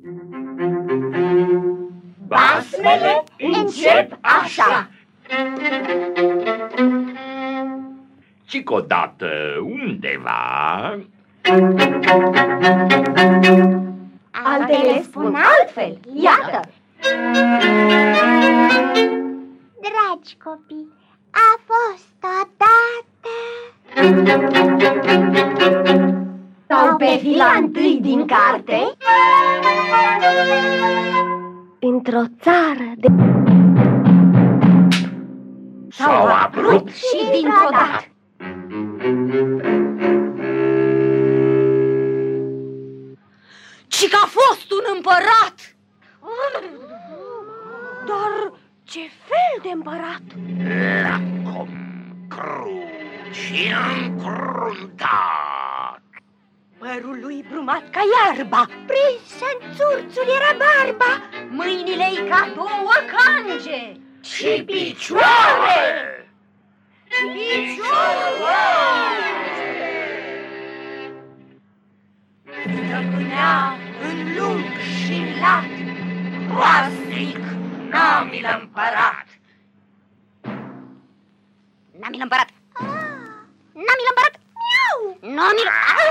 Basmele încep așa. Cic odată undeva, altele spun altfel, iată. Dragi copii, a fost odată. Sau pe fila întâi din carte, Într-o țară de... s-au abrupt și dintr-o dată. Cic a fost un împărat. Dar ce fel de împărat? lacom, cruci și încruntat. Părul lui brumat ca iarba, Prins în țurțul era barba. mâinile-i ca două cange Și picioare! Stăpânea în lung și lat, groaznic Namil împărat. Namil împărat. Namil împărat. Miau! Namil...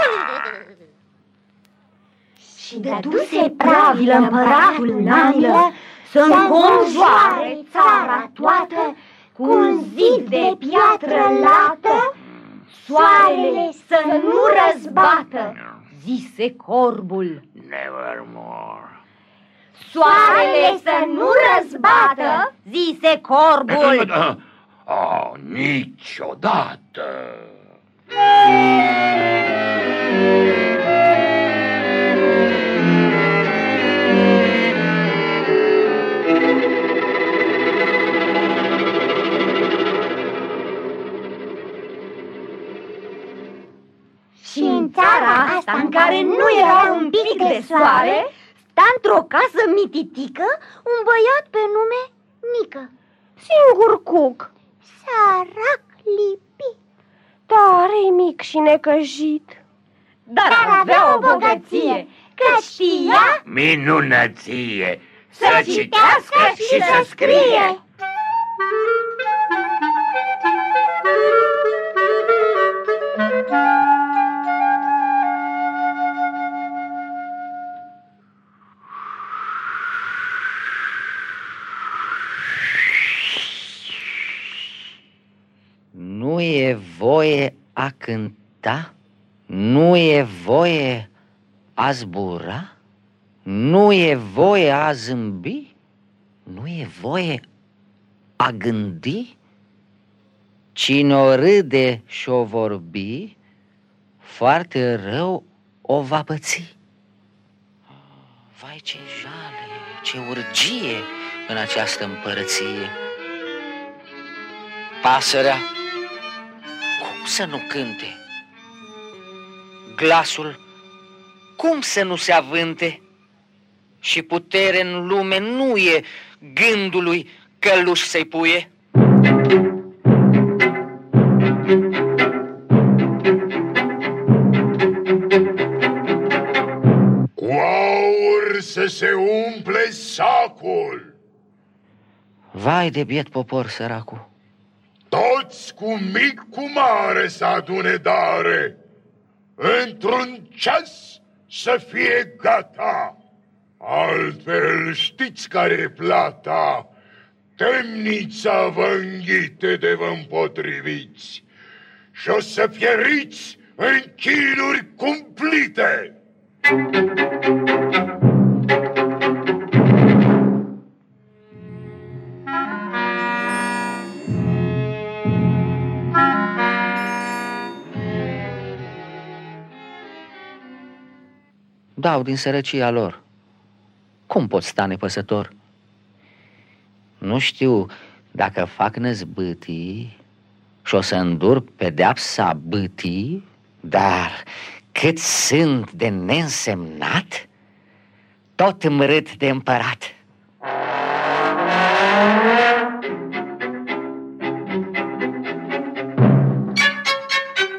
Și dăduse pravilă împăratul Namilă să înconjoare țara toată cu un zid de piatră lată, soarele să nu răzbată, zise corbul. Nevermore. Soarele să nu răzbată, zise corbul. Oh, niciodată. Și în țara asta în care nu era un pic de soare, sta într-o casă mititică un băiat pe nume Nică. Singur cuc, Sărac lipit. tare mic și necăjit, dar avea o bogăție, că știa Minunăție! să citească și să scrie. Nu e voie a cânta, nu e voie a zbura, nu e voie a zâmbi, nu e voie a gândi. Cine o râde și-o vorbi, foarte rău o va păți. Vai, ce jale, ce urgie în această împărăție. Pasărea, cum să nu cânte? Glasul, cum să nu se avânte? Și putere în lume nu e gândului căluș să-i puie. Cu aur să se umple sacul. Vai de biet popor săracul. Toți cu mic cu mare să adune dare. Într-un ceas să fie gata. Altfel știți care e plata. Temnița vă înghite de vă împotriviți și o să pieriți în chinuri cumplite. Dau din sărăcia lor. Cum pot sta nepăsător? Nu știu dacă fac năzbâtii și o să îndur pedeapsa bâtii, dar cât sunt de neînsemnat, tot îmi râd de împărat.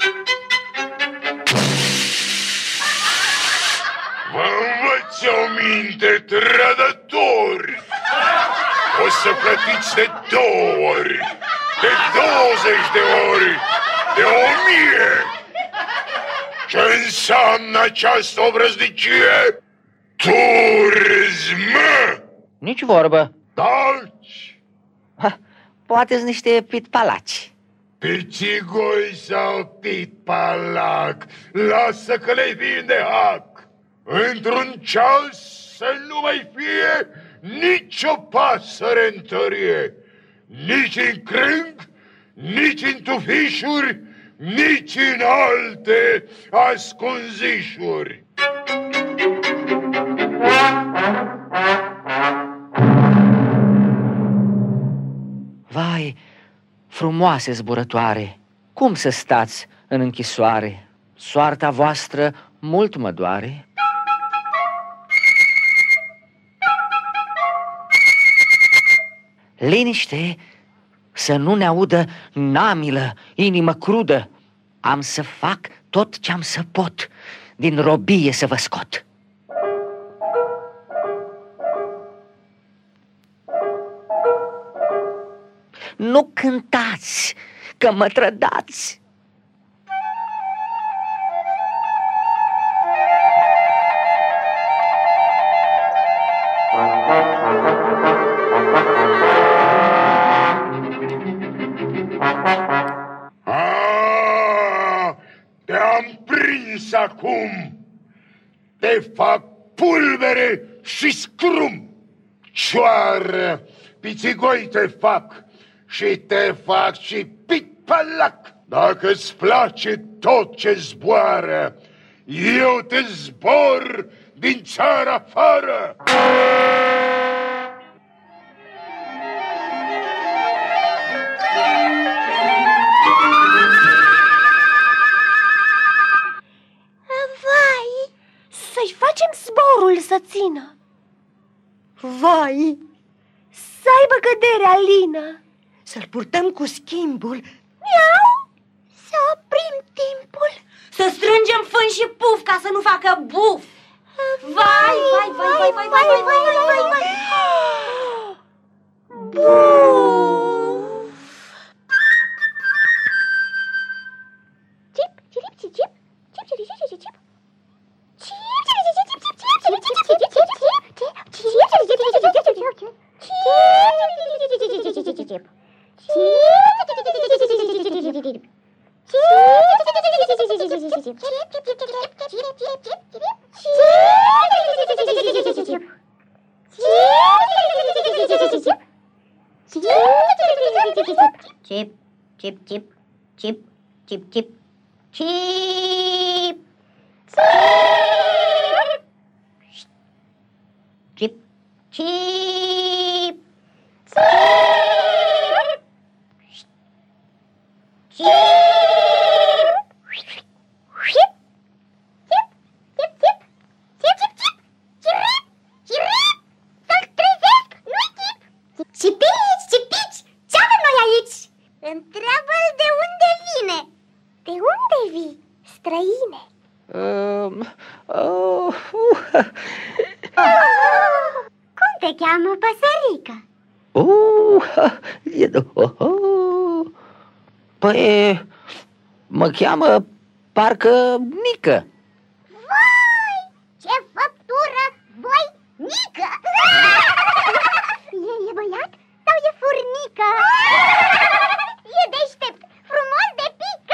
Vă învăț o minte, trădători! O să plătiți de 2 ori, de 20 de ori, de 1000! Ce înseamnă această obrăznicie? Turism! Nici vorbă. Taci! Poate-s niște pitpalaci. Pițigoi sau pitpalac, lasă că le vinde hac. Într-un ceas să nu mai fie nicio pasăre în tărie, nici în crâng, nici în tufișuri, nici în alte ascunzișuri. Vai, frumoase zburătoare, cum să stați în închisoare? Soarta voastră mult mă doare. Liniște, să nu ne audă namilă, inimă crudă. Am să fac tot ce-am să pot, din robie să vă scot. Nu cântați, că mă trădați. Te-am prins acum. Te fac pulbere și scrum. Cioară, pițigoi te fac și te fac și pitpalac. Dacă-ți place tot ce zboară, eu te zbor din țară afară. Vai, să-i facem zborul să țină. Vai, să aibă căderea lină, să-l purtăm cu schimbul. Miau, să oprim timpul, Să strângem fân și puf ca să nu facă buf. Vai, vai, vai, vai, vai, vai, vai, vai, vai, vai, vai. Buf. Cip, cirip, cip, cip, cip, cirip, cip, cip, cip. Chip, chip, chip, chip, chip, chip, chip. Chip, chip. Întreabă-l de unde vine. De unde vii, străine? Cum te cheamă, păsărică? Păi, mă cheamă parcă Nică. Vai, ce făptură voinică! E băiat sau e furnică? E deștept, frumos de pică!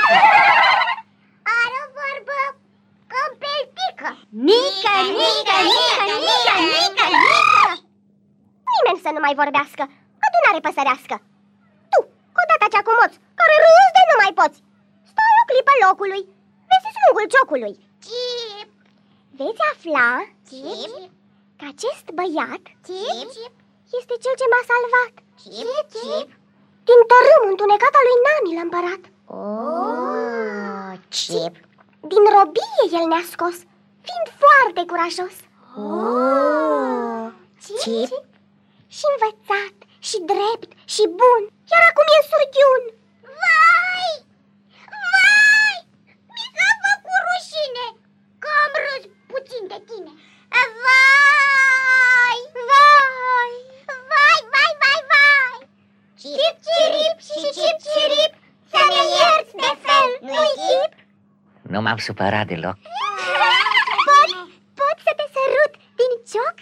Are o vorbă compeltică! Nică, nică, nică, nică, nică, nică! Nimeni să nu mai vorbească, adunare păsărească! Tu, cu data cea cu moț, care râzi de nu mai poți! Stai o clipă locului, vezi slugul ciocului! Cip! Veți afla, Cip, că acest băiat, Cip, este cel ce m-a salvat! Cip, Cip! Din tărâm întunecat al lui Nani l-împărat. Oh, Cip! Din robie el ne-a scos, fiind foarte curajos. Oh, Cip! Și învățat, și drept, și bun, iar acum e surghiun. Vai! Vai! Mi s-a făcut rușine că am râs puțin de tine. Vai! Vai! Vai, vai, vai, vai! Cip, cirip și cip, cirip, să ne ierți de fel, nu-i chip? Nu m-am supărat deloc. Pot să te sărut din cioc?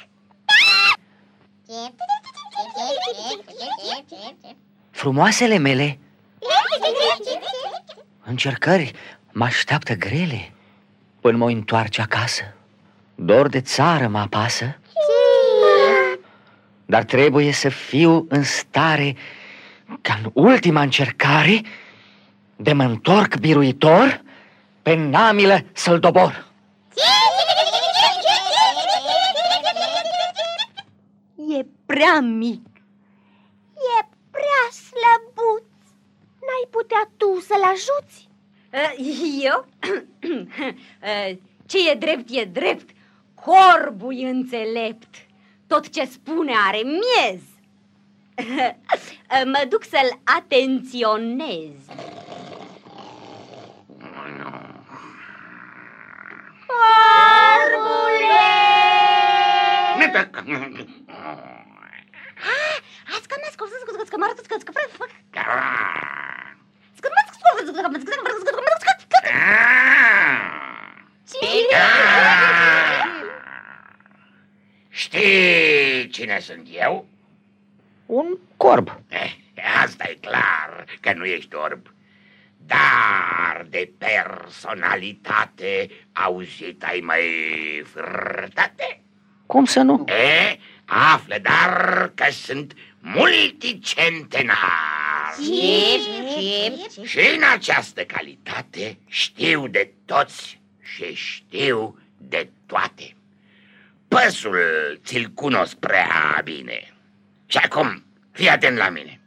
Frumoasele mele încercări mă așteaptă grele până mă întoarce acasă. Dor de țară mă apasă, dar trebuie să fiu în stare ca în ultima încercare de mă întorc biruitor pe namilă să-l dobor. E prea mic. E prea slăbuț. N-ai putea tu să-l ajuți? Eu? Ce e drept, e drept. Corbul e înțelept. Tot ce spune are miez. Mă duc să-l atenționez. Corbule! Știi cine sunt eu? Un corb. Asta e clar că nu ești orb. Dar de personalitate auzit ai mai frătate? Cum să nu? Află dar că sunt multicentenar. Și în această calitate știu de toți și știu de toate. Păsul ți-l cunosc prea bine. Și acum, fii atent la mine.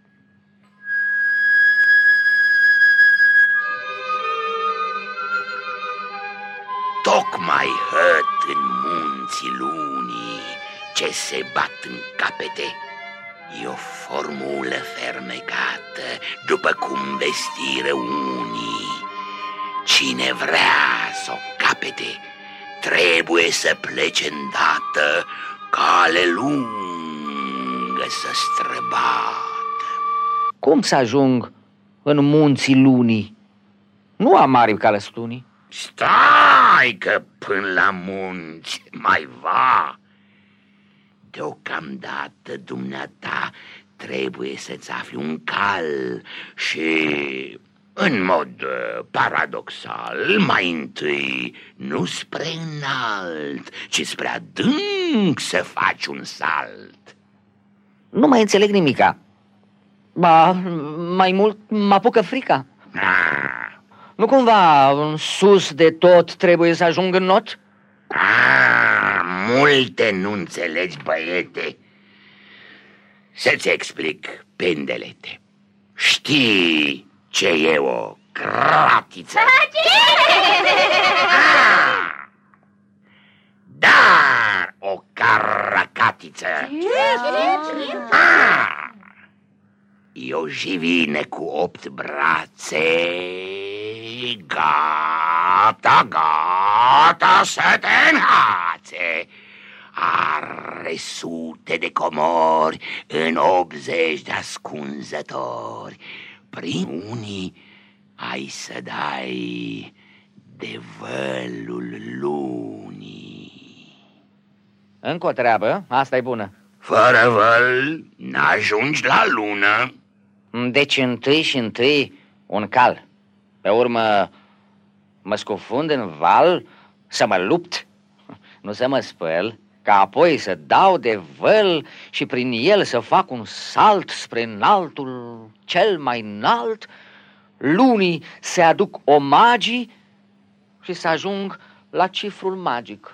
Tocmai hăt în munții lunii ce se bat în capete. E o formulă fermecată, după cum vestiră unii. Cine vrea să o capete, trebuie să plece îndată, cale lungă să străbată. Cum să ajung în munții lunii? Nu am mari calăstunii. Stai că până la munți mai va. Deocamdată dumneata trebuie să-ți afli un cal și, în mod paradoxal, mai întâi nu spre înalt, ci spre adânc să faci un salt. Nu mai înțeleg nimica. Ba, mai mult mă apucă frica. Nu cumva în sus de tot trebuie să ajung în not? Multe nu înțelegi, băiete. Să-ți explic, pendelete. Știi ce e o cratiță? Dar o caracatiță e o jivine cu 8 brațe. Gata, gata să te înhațe. Are sute de comori în 80 de ascunzători. Prin unii ai să dai de vălul lunii. Încă o treabă, asta e bună. Fără văl n-ajungi la lună. Deci întâi un cal. Pe urmă mă scufund în val să mă lupt, nu să mă spăl, ca apoi să dau de văl și prin el să fac un salt spre înaltul cel mai înalt, lunii se aduc omagii și să ajung la cifrul magic.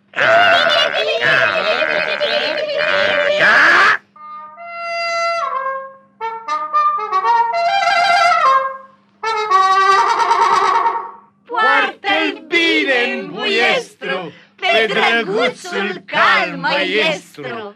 Poartă-l bine în buiestru, pe drăguțul cal măiestru.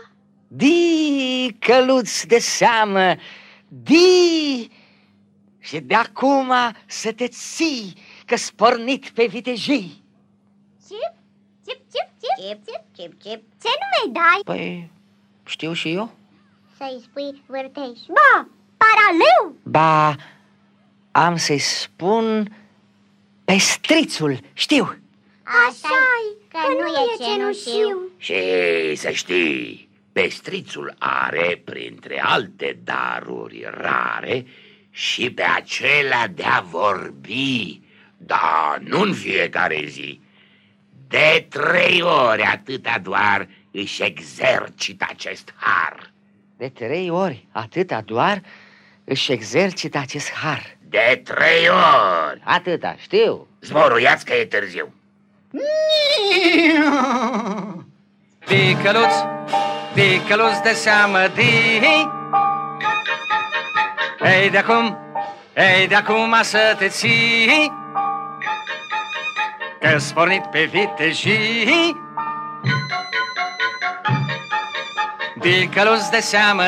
Di, căluț de seamă, di! și de acum să te ții, că-s pornit pe vitejii. Cip, cip, cip, cip, cip, cip, cip, cip. Ce nume dai? Păi, știu și eu. Să-i spui vârteș. Ba, paraleu. Ba, am să-i spun Pestrițul, știu. Așa-i, că nu e cenușiu. Și să știi, Pestrițul are, printre alte daruri rare, și pe acelea de a vorbi, dar nu în fiecare zi. De 3 ori atâta doar își exercită acest har. De 3 ori atâta doar își exercită acest har. De 3 ori. Atâta, știu. Zboruiați că e târziu. Ticăluț de seamă Ei de acum să te ții, că-s pornit pe vitejii. Ticăluț de seamă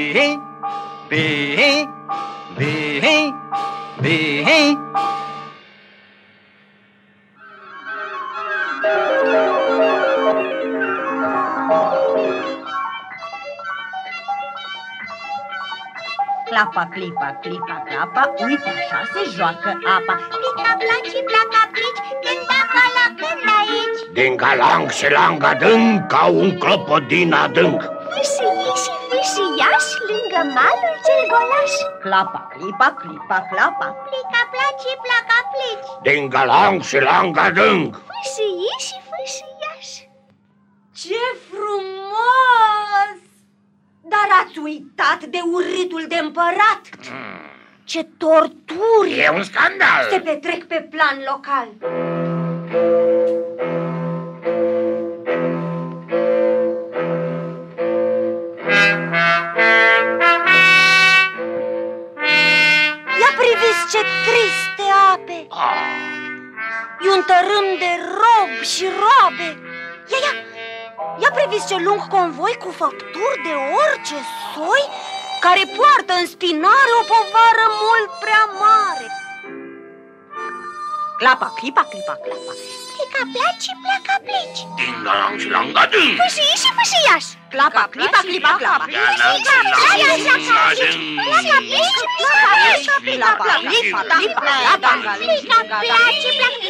Clapa, clipa, clipa, clapa, uite așa se joacă apa. Plica, placi, placa, plici, când acolo, când aici. Din galang și lang adânc, ca un clopodin adânc. Fâșii și fâșiași, lângă malul cel golaș. Clapa, clipa, clipa, clapa. Plica, placi, placa, plici. Din galang și lang adânc. Fâșii și fâșiași. Ce frumos! Dar ați uitat de urâtul de împărat. Ce torturi E un scandal. se petrec pe plan local. Ia priviți ce triste ape. E un tărâm de robi și roabe. Ia priviți ce lung convoi cu făpturi de orice soi, care poartă în spinare o povară mult prea mare. Clapa, clipa, clipa, clapa. Plica, placi, placa, plici. Din galang și lang adânc. Fâșii și fâșiași. Clapa, clipa, clipa, clapa. Galang și lang adânc. Placa, plici, placa, plici. Clapa, clipa, clipa, clapa. Plica, placi, placa.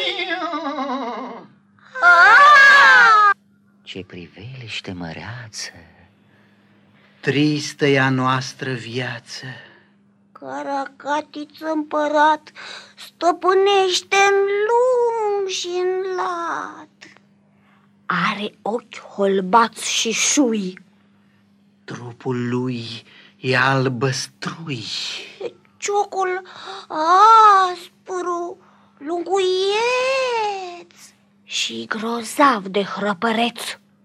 Ce priveliște măreață! Tristă e a noastră viață. Caracatiță împărat stăpânește în lung și în lat. Are ochi holbați și șui. Trupul lui e albăstrui. Ciocul aspru, lunguieț și grozav de hrăpăreț.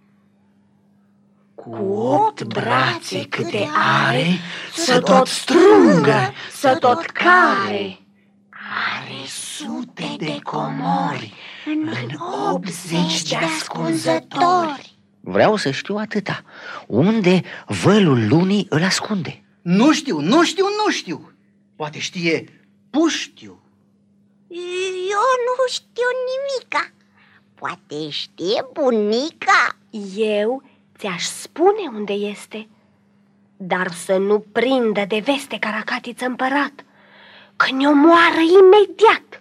Cu 8 brațe câte are, să tot strângă, să tot care. are sute de comori în 80 de ascunzători. Vreau să știu atâta. Unde vălul lunii îl ascunde? Nu știu. Poate știe Puștiu. Eu nu știu nimica. Poate știe bunica. Eu ți-aș spune unde este, dar să nu prindă de veste Caracatiță împărat, că ne omoară imediat.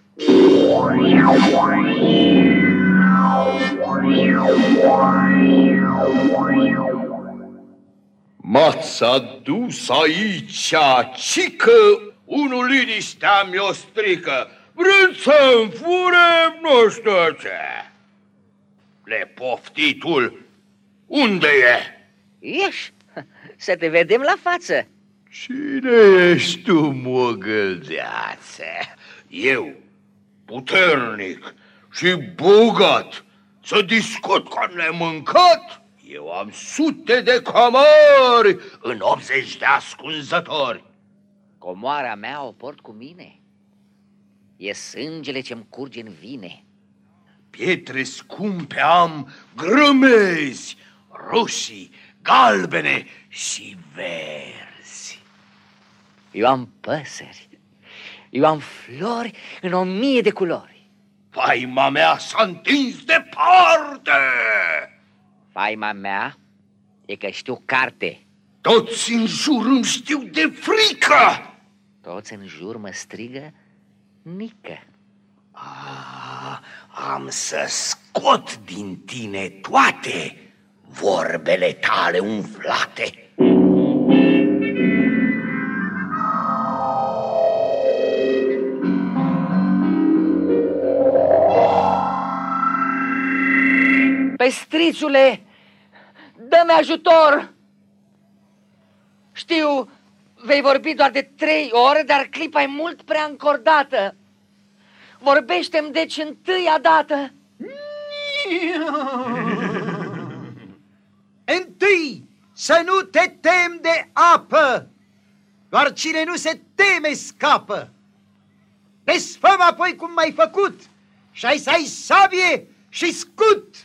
M-ați adus aici, cică unul liniștea mi-o strică, vrând să-mi fure nu știu ce. Nepoftitul, unde e? Ieși, să te vedem la față. Cine ești tu, mogăldeață? Eu, puternic și bogat, să discut ca nemâncat? Eu am sute de camări în 80 de ascunzători. Comoara mea o port cu mine. E sângele ce-mi curge în vine. Pietre scumpe am, grămezi, roșii, galbene și verzi. Eu am păsări. Eu am flori în 1000 de culori. Faima mea s-a întins departe. Faima mea e că știu carte. Toți în jur îmi știu de frică. Toți în jur mă strigă Nică. Am să scot din tine toate vorbele tale umflate. Pestrițule, dă-mi ajutor! Știu, vei vorbi doar de 3 ore, dar clipa e mult prea încordată. Vorbește-mi deci întâia dată. Întâi, să nu te temi de apă, doar cine nu se teme scapă. Desfăm apoi cum m-ai făcut și ai să ai sabie și scut.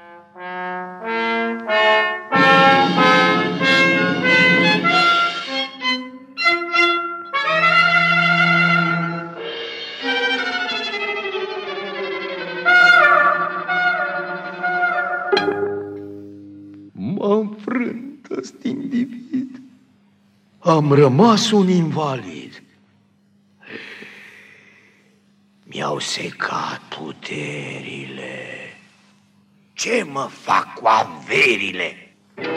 M-am frânt ăst individ. Am rămas un invalid. Mi-au secat puterile. Ce mă fac cu averile?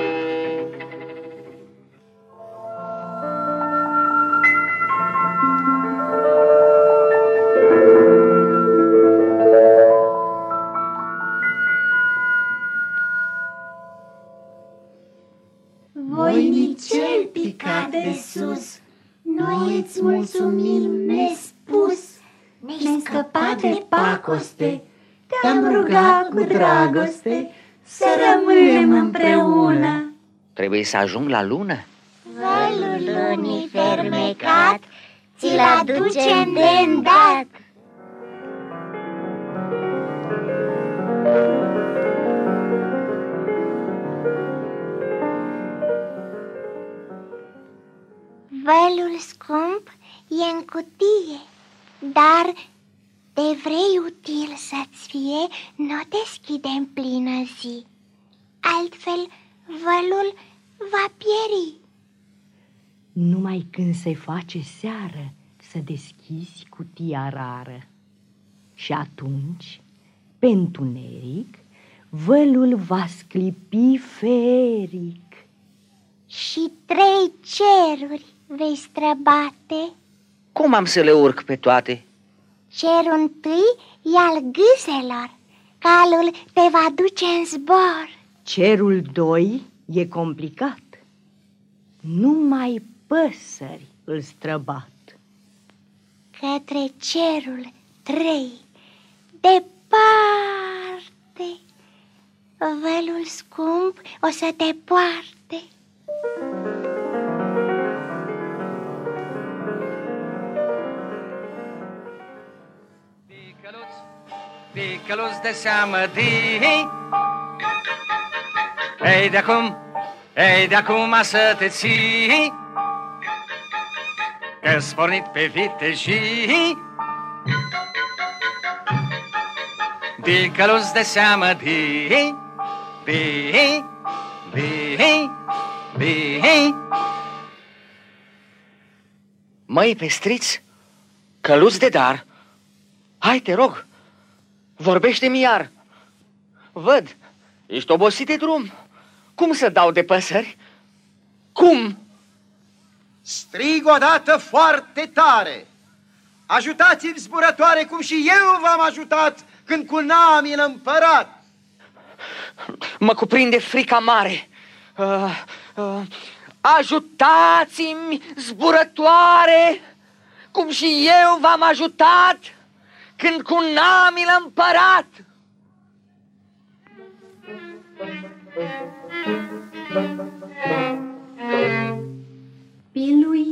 Voinicel picat de sus, noi îți mulțumim nespus. Ne-ai scăpat de pacoste, te-am rugat cu dragoste să rămânem împreună. Trebuie să ajung la lună. Vălul lunii fermecat ți-l aducem de îndat. Vălul scump e în cutie, dar de vrei util să-ți fie, nu deschide în plină zi, altfel vălul va pieri. Numai când se face seară să deschizi cutia rară. Și atunci, pe întuneric, vălul va sclipi feric. Și 3 ceruri vei străbate. Cum am să le urc pe toate? Cerul întâi e al gâselor, calul te va duce în zbor. Cerul 2 e complicat, numai păsări îl străbat. Către cerul 3, departe, vălul scump o să te poarte. Ticăluț de seamă, ei de acum să te ții, că-s pornit pe vitejii. Ticăluț de seamă, Măi, pestriț, căluț de dar, hai, te rog, vorbește-mi iar. Văd, ești obosit de drum. Cum să dau de păsări? Cum? Strig odată foarte tare. Ajutați-mi, zburătoare, cum și eu v-am ajutat când cu Nami l-împărat. Mă cuprinde frica mare. Ajutați-mi, zburătoare, cum și eu v-am ajutat când cu Nami l-împărat. Pilui,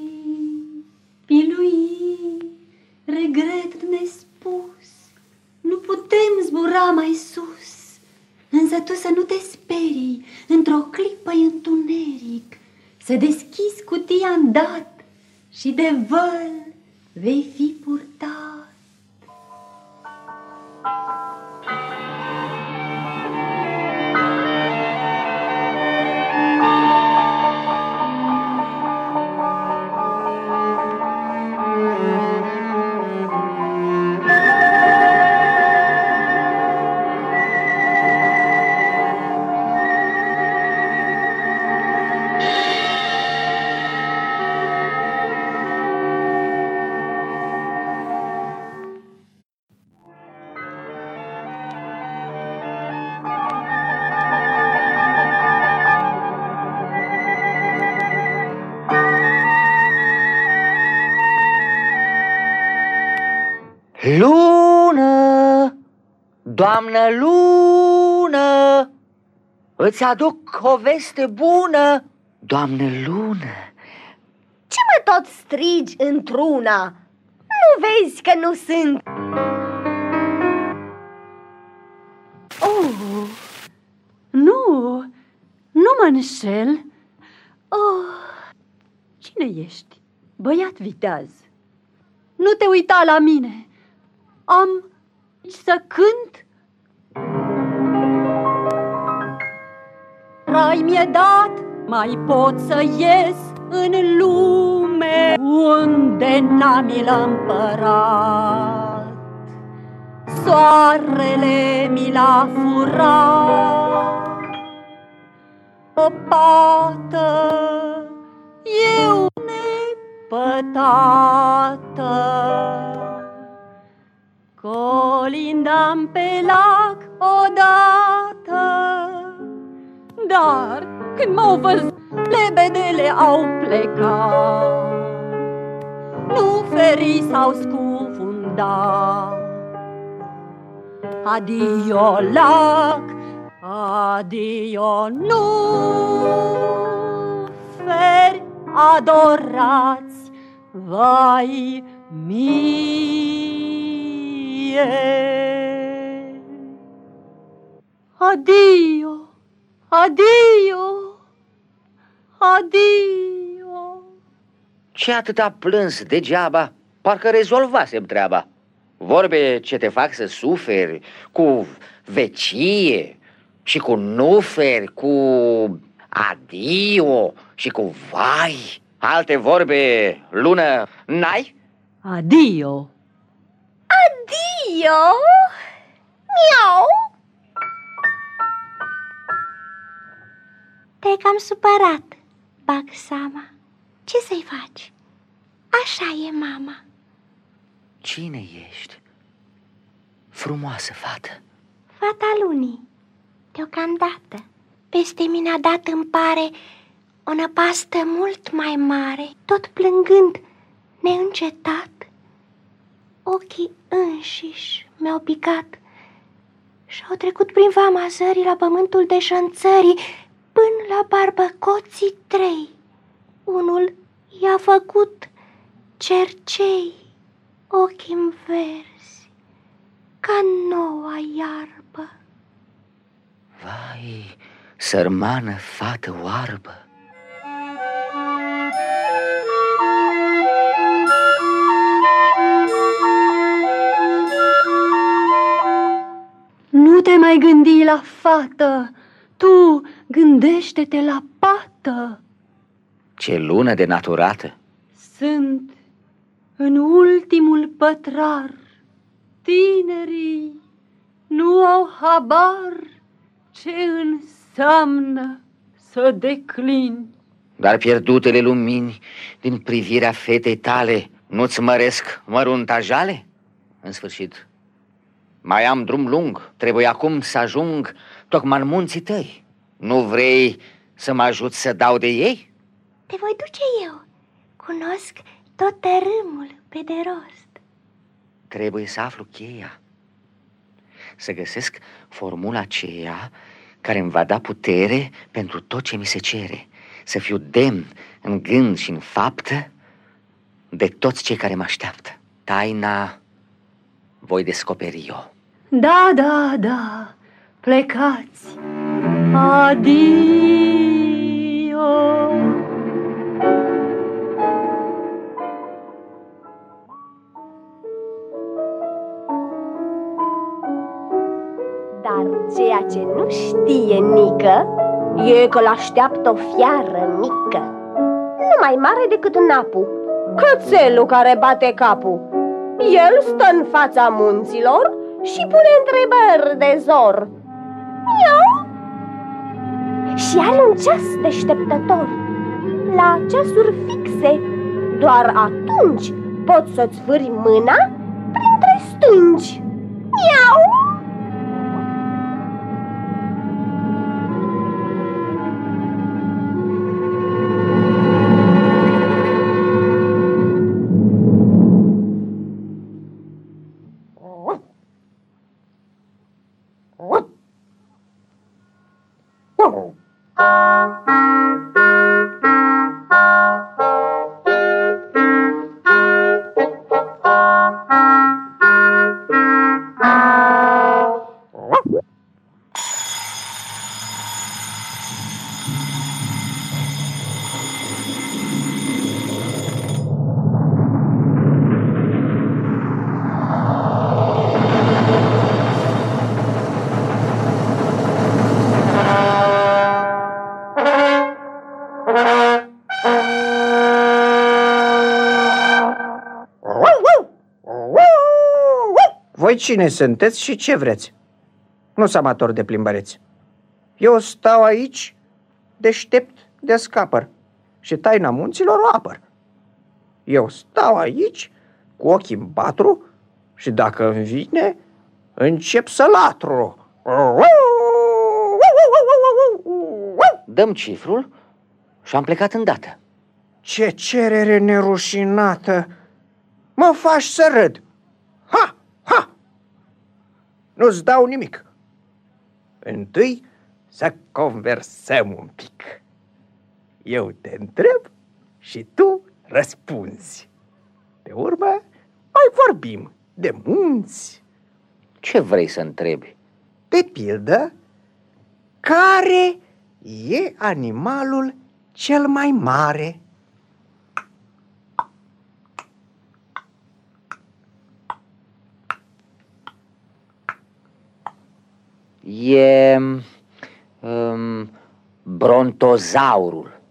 pilui, regret nespus, nu putem zbura mai sus. Însă tu să nu te sperii, într-o clipă întuneric, să deschizi cutia îndată și de văl vei fi purtat. Lună, doamnă lună, îți aduc o veste bună. Doamnă lună. Ce mă tot strigi într-una? Nu vezi că nu sunt? Oh, nu mă înșel. Oh, cine ești? Băiat viteaz. Nu te uita la mine. Am să cânt. Rai mi-e dat, mai pot să ies în lume unde n-am mi l-a împărat. Soarele mi l-a furat. O pată eu nepătată, colindam pe lac odată, dar când m-au văzut, lebedele au plecat. Nu ferii s-au scufundat. Adio lac, adio nu feri adorați, vai mie. Adio, adio, adio. Ce atâta plâns degeaba? Parcă rezolvasem treaba. Vorbe ce te fac să suferi, cu vecie și cu nuferi, cu adio și cu vai. Alte vorbe, lună, n-ai? Adio. Adio! Miau! Te-ai cam supărat, bag seama. Ce să-i faci? Așa e mama. Cine ești? Frumoasă fată. Fata lunii, deocamdată. Peste mine a dat, îmi pare, o năpastă mult mai mare, tot plângând neîncetat. Ochii înșiși mi-au picat și-au trecut prin vama zării la pământul de șanțării, până la barbăcoții 3. Unul i-a făcut cercei, ochii-mi verzi, ca noua iarbă. Vai, sărmană fată oarbă. Nu te mai gândi la fată, tu gândește-te la pată. Ce lună denaturată! Sunt în ultimul pătrar, tinerii nu au habar ce înseamnă să declin. Dar pierdutele lumini din privirea fetei tale nu-ți măresc mărunta jale? În sfârșit, mai am drum lung, trebuie acum să ajung tocmai în munții tăi. Nu vrei să mă ajut să dau de ei? Te voi duce eu, cunosc tot tărâmul pe de rost. Trebuie să aflu cheia, să găsesc formula aceea care îmi va da putere pentru tot ce mi se cere, să fiu demn în gând și în faptă de toți cei care mă așteaptă. Taina voi descoperi eu. Da, da, da, plecați. Adio. Dar ceea ce nu știe Nică e că l-așteaptă o fiară mică, nu mai mare decât napul, cățelul care bate capul. El stă în fața munților și pune întrebări de zor. Miau! Și are un ceas deșteptător. La ceasuri fixe, doar atunci poți să-ți vâri mâna printre stânci. Miau! Voi cine sunteți și ce vreți? Nu-s amator de plimbăreți. Eu stau aici, deștept de scapăr, și taina munților o apăr. Eu stau aici, cu ochii-mi patru, și dacă îmi vine, încep să latru. Dăm cifrul și am plecat îndată. Ce cerere nerușinată! Mă faci să râd! Ha! Ha! Nu-ți dau nimic. Întâi să conversăm un pic. Eu te întreb și tu răspunzi. Pe urmă mai vorbim de munți. Ce vrei să întrebi? De pildă, care e animalul cel mai mare? E brontozaurul.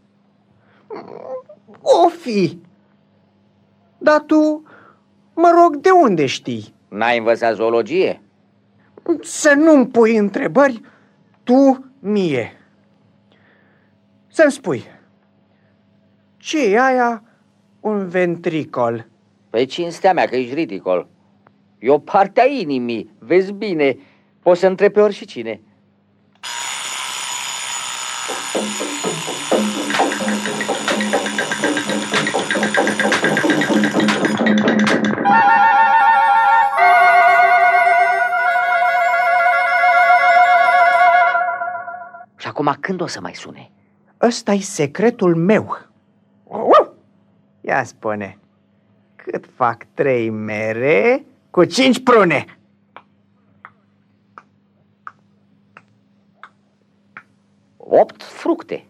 O fi. Dar tu, mă rog, de unde știi? N-ai învățat zoologie? Să nu-mi pui întrebări tu mie. Să-mi spui, ce e aia un ventricol? Pe cinstea mea că ești ridicol. E o parte a inimii, vezi bine. Poți să întrebi pe oricine. Și acum când o să mai sune? Ăsta-i secretul meu. Ia spune, cât fac 3 mere cu 5 prune? 8 fructe.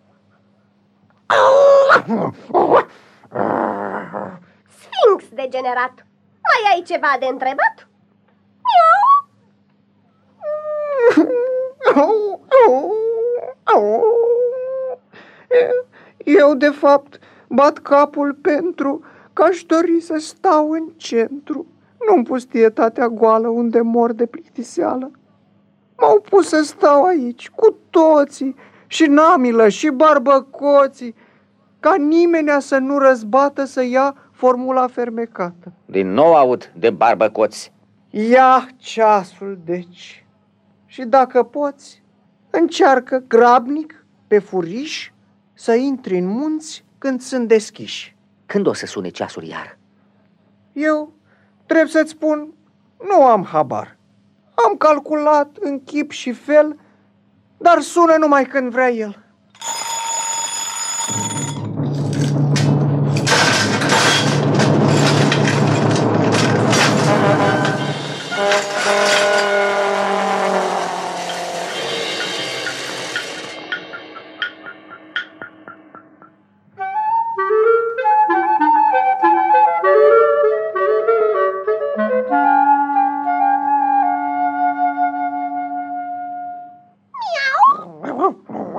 Sfinx degenerat, mai ai ceva de întrebat? Eu, de fapt, bat capul pentru că aș dori să stau în centru, nu în pustietatea goală unde mor de plictiseală. M-au pus să stau aici, cu toții, și Namilă, și Barbăcoții, ca nimenea să nu răzbată să ia formula fermecată. Din nou aud de Barbăcoți. Ia ceasul, deci, și dacă poți, încearcă grabnic, pe furiș, să intri în munți când sunt deschiși. Când o să sune ceasul iar? Eu, trebuie să-ți spun, nu am habar. Am calculat în chip și fel, dar sună numai când vrea el.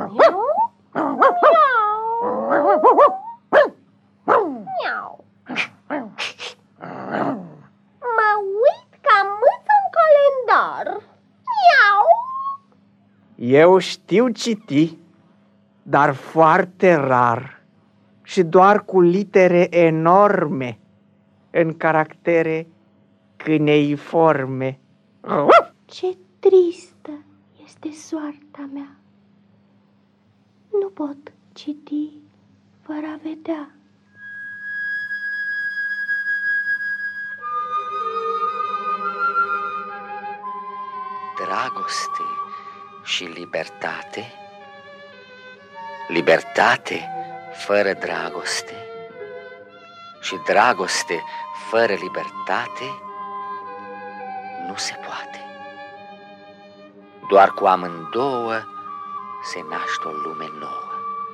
Mă uit ca mâță în calendar. Miau. Eu știu citi, dar foarte rar și doar cu litere enorme în caractere cuneiforme. Ce tristă este soarta mea. Nu pot citi fără a vedea. Dragoste și libertate, libertate fără dragoste și dragoste fără libertate nu se poate. Doar cu amândouă se naște o lume nouă.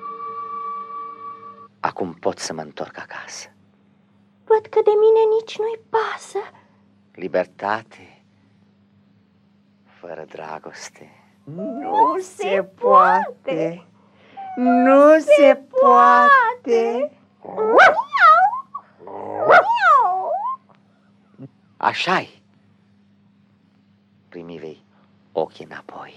Acum pot să mă întorc acasă. Văd că de mine nici nu-i pasă. Libertate fără dragoste Nu se poate. Nu se poate. Așa-i. Primi vei ochii înapoi.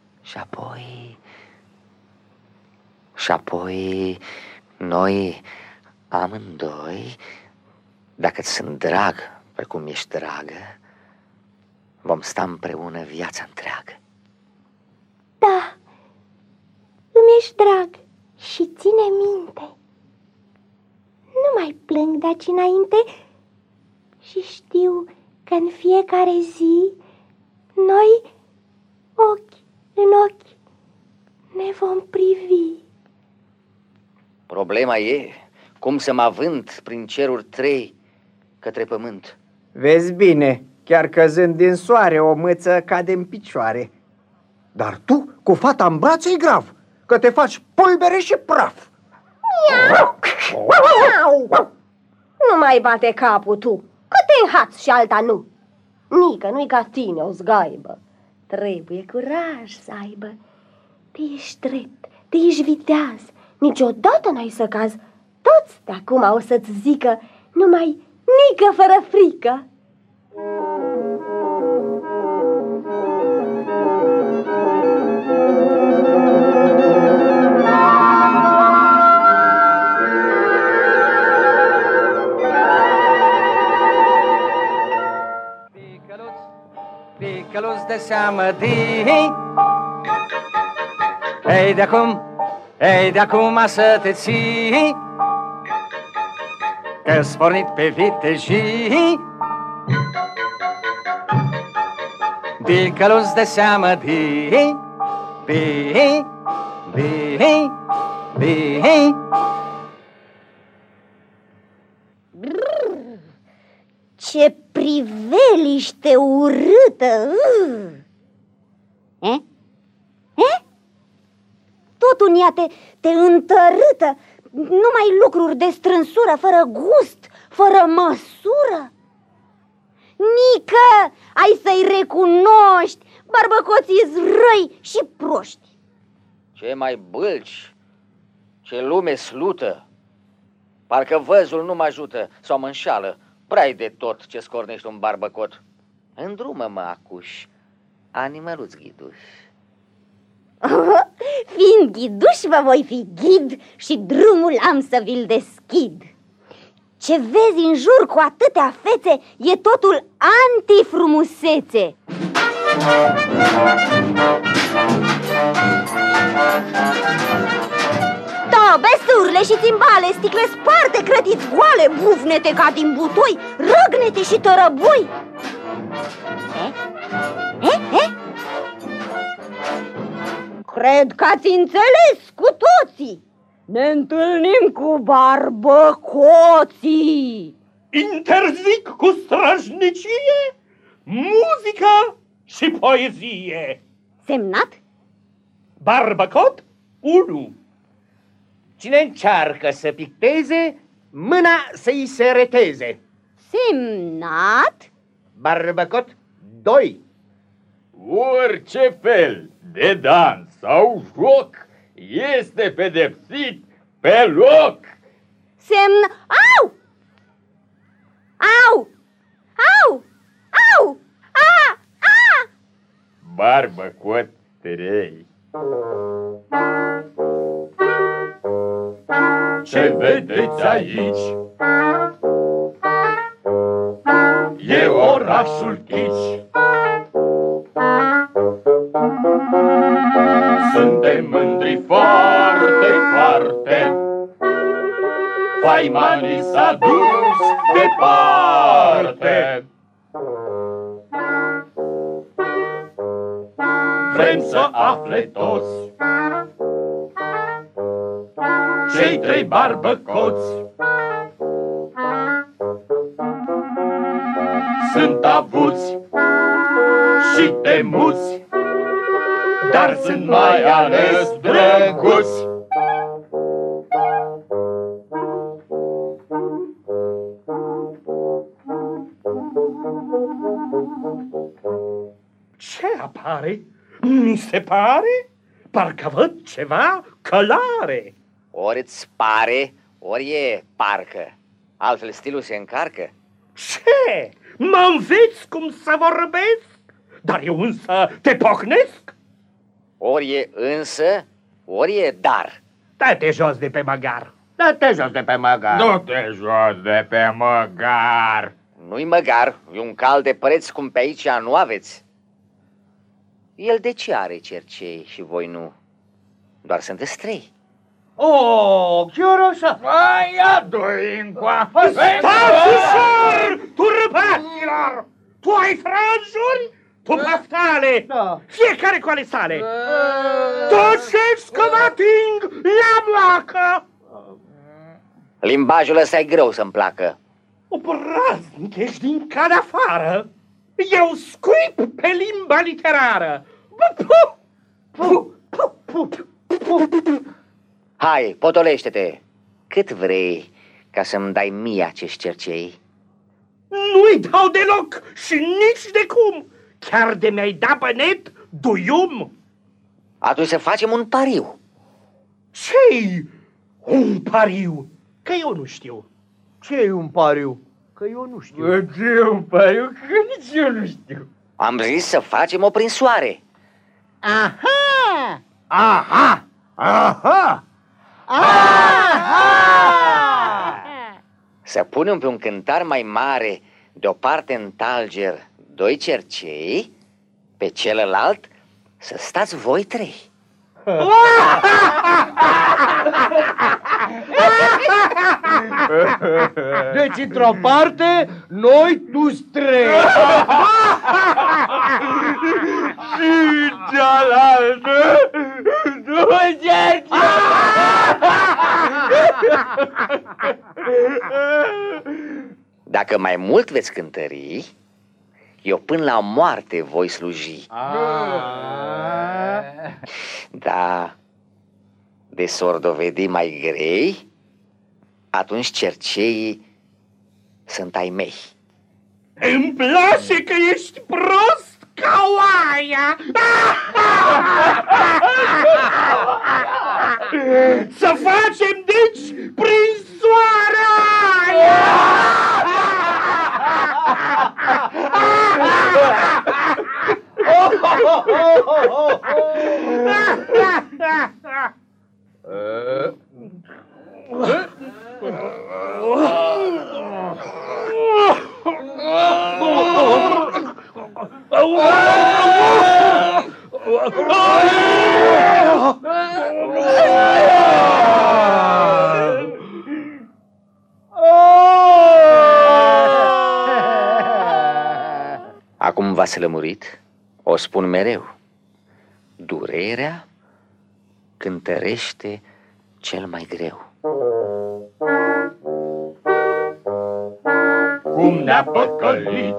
Și apoi noi amândoi, dacă-ți sunt drag, precum ești dragă, vom sta împreună viața întreagă. Da, îmi ești drag și ține minte. Nu mai plâng de aici înainte și știu că în fiecare zi noi, ochi în ochi, ne vom privi. Problema e cum să mă avânt prin ceruri trei către pământ. Vezi bine, chiar căzând din soare, o mâță cade în picioare. Dar tu, cu fata în brațe, e grav, că te faci pulbere și praf. Miau! Miau! Nu mai bate capul tu, că te înhați și alta nu. Nică nu-i ca tine o zgaibă. Trebuie curaj să aibă. Te ești drept, te ești viteaz, niciodată n-ai să cazi. Toți de acum o să-ți zică numai Nică fără frică. Picăluț de seamă din Ei de acum să te ții, că-s pornit pe vitejii. Picăluț de seamă din Ce priveliște urâtă! Totul în ea te întărâtă, numai lucruri de strânsură, fără gust, fără măsură. Nică, ai să-i recunoști, barbăcoții-s răi și proști. Ce mai bâlci, ce lume slută, parcă văzul nu mă ajută sau mă înșală, prea de tot ce scornești un barbăcot. Îndrumă-mă acuși, animăluț ghiduș. Fiind ghiduș, vă voi fi ghid și drumul am să vi-l deschid. Ce vezi în jur cu atâtea fețe e totul antifrumusețe. Tobe, surle și țimbale, sticle sparte, crătiți goale, bufnete ca din butoi, răgnete și tărăboi. Cred că ați înțeles cu toții. Ne întâlnim cu barbăcoții. Interzic cu străjnicie muzica și poezie. Semnat? Barbăcot 1. Cine încearcă să picteze, mâna să-i se reteze. Semnat? Barbăcot 2. Orice fel de dans sau joc este pedepsit pe loc. Semn... Au! Au! Au! Au! A! A! Barbăcot 3. Ce vedeți aici? E orașul Chici. Suntem mândri foarte, foarte. Faima ni s-a dus departe. Vrem să afle toți cei 3 barbăcoți sunt avuți și temuți, dar sunt mai ales drăguți. Ce apare? Mi se pare? Parcă văd ceva călare. Ori îți pare, ori e parcă. Altfel stilul se încarcă. Ce? Mă înveți cum să vorbesc? Dar eu însă te pocnesc? Ori e însă, ori e dar. Dă-te jos de pe măgar. Dă-te jos de pe măgar. Du-te jos de pe măgar. Nu-i măgar, e un cal de preț cum pe aici nu aveți. El de ce are cercei și voi nu? Doar sunteți 3. Oh, chiar așa. Hai, adu-i încoa. Stați ușor, turbaților! Tu ai franjuri, tu paftale, fiecare cu ale sale. Toți că vă ating la moacă. Limbajul ăsta e greu să-mi placă. Obraznic ești din ca de afară. Eu scuip pe limba literară. Hai, potolește-te. Cât vrei ca să-mi dai mie acești cercei? Nu-i dau deloc și nici de cum. Chiar de mi-ai dat bănet, duium. Atunci să facem un pariu. Ce-i un pariu? Că eu nu știu. Ce-i un pariu? Că eu nu știu. Ce-i un pariu? Că nici eu nu știu. Am zis să facem o prinsoare. Aha! Aha! Aha! Să punem pe un cântar mai mare, de o parte în talger 2 cercei, pe celălalt să stați voi 3. Deci, într-o parte, noi tu-ți 3. Și cealaltă, 2 cercei. Dacă mai mult veți cântări, eu până la moarte voi sluji. Da, de s-or dovedi mai grei, atunci cerceii sunt ai mei. Îmi place că ești prost ca oaia. Să facem, deci, prinsoarea aia! Acum v-ați lămurit, o spun mereu. Durerea cântărește cel mai greu. Cum ne-a păcălit,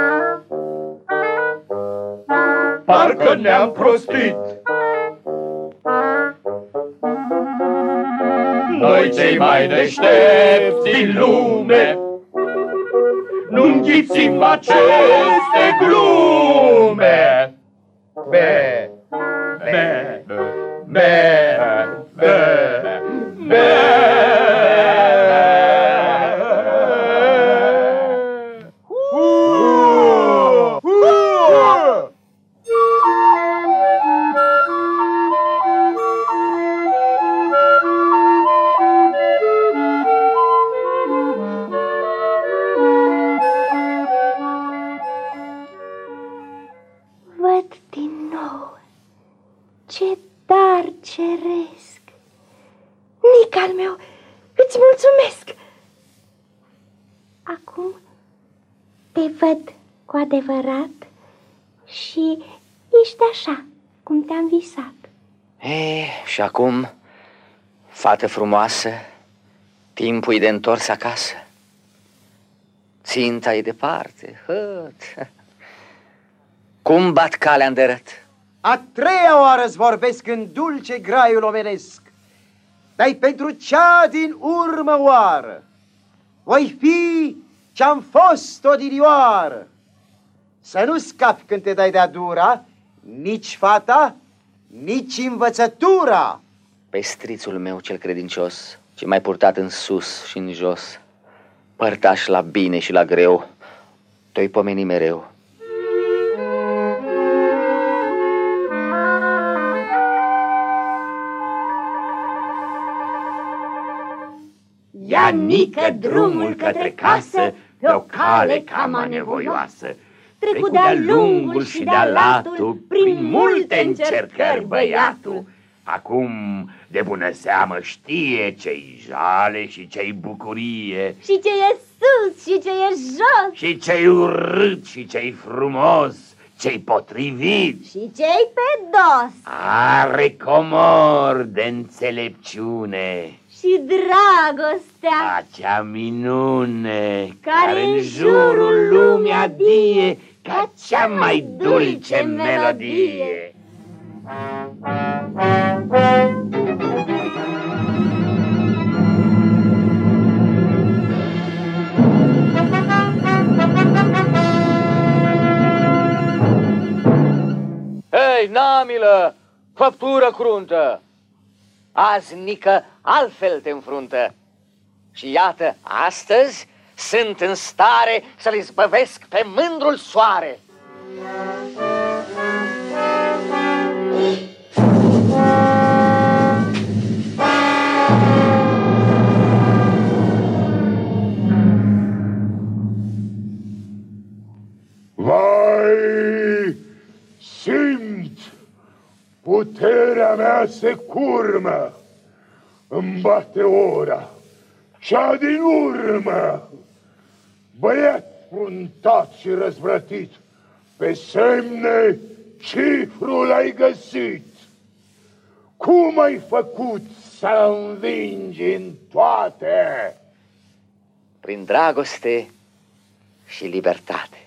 parcă ne-am prostit. Noi cei mai deștepți din lume nu înghițim aceste glume. Be, be, be, be. Oh, ce dar ceresc! Nica al meu, îți mulțumesc! Acum te văd cu adevărat și ești așa cum te-am visat. Și acum, fată frumoasă, timpul e de întors acasă. Ținta e departe, hăt. Cum bat calea îndărăt? A treia oară-ți vorbesc în dulce graiul omenesc, dar pentru cea din urmă oară. Voi fi ce-am fost odinioară. Să nu scapi când te dai de-a dura, nici fata, nici învățătura. Pestrițul meu cel credincios, ce m-ai purtat în sus și în jos, părtaș la bine și la greu, te-o-i pomeni mereu. Ia Nică drumul către casă, pe o cale cam anevoioasă. Trecu de-a lungul și de-a latul, prin multe încercări băiatul. Acum, de bună seamă, știe ce-i jale și ce-i bucurie, Și ce e sus și ce e jos, și ce-i urât și ce-i frumos, ce-i potrivit. și ce-i pe dos, Are comor de înțelepciune, și dragostea acea minune care în jurul lumii adie ca cea mai dulce melodie. Hei, Namilă, făptură cruntă! Azi, Nică, altfel te înfruntă. Și iată, astăzi sunt în stare să-l izbăvesc pe mândrul soare. Vai, simt, puterea mea se curmă, îmi bate ora, cea din urmă. Băiat fruntat și răzvrătit, pe semne cifrul ai găsit. Cum ai făcut să învingi în toate? Prin dragoste și libertate.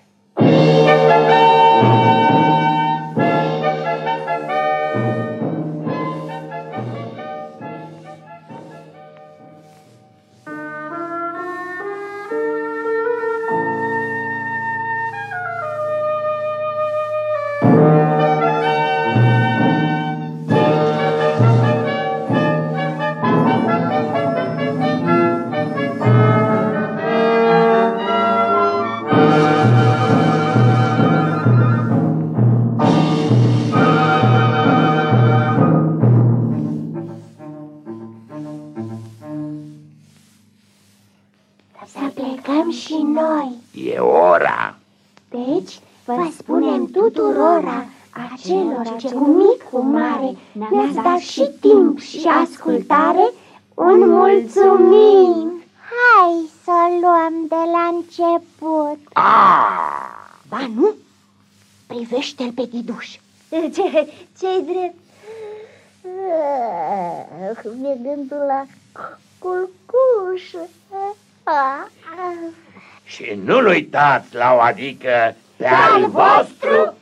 Să plecăm și noi. E ora. Deci vă spunem tuturora, acelora ce cu mic cu mare ne-ați dat și timp și ascultare, un mulțumim. Hai să o luăm de la început. Ba nu, privește-l pe Diduș. Ce-i drept? Mi-e gândul la culcuș. Și nu-l uitați la o adică pe al vostru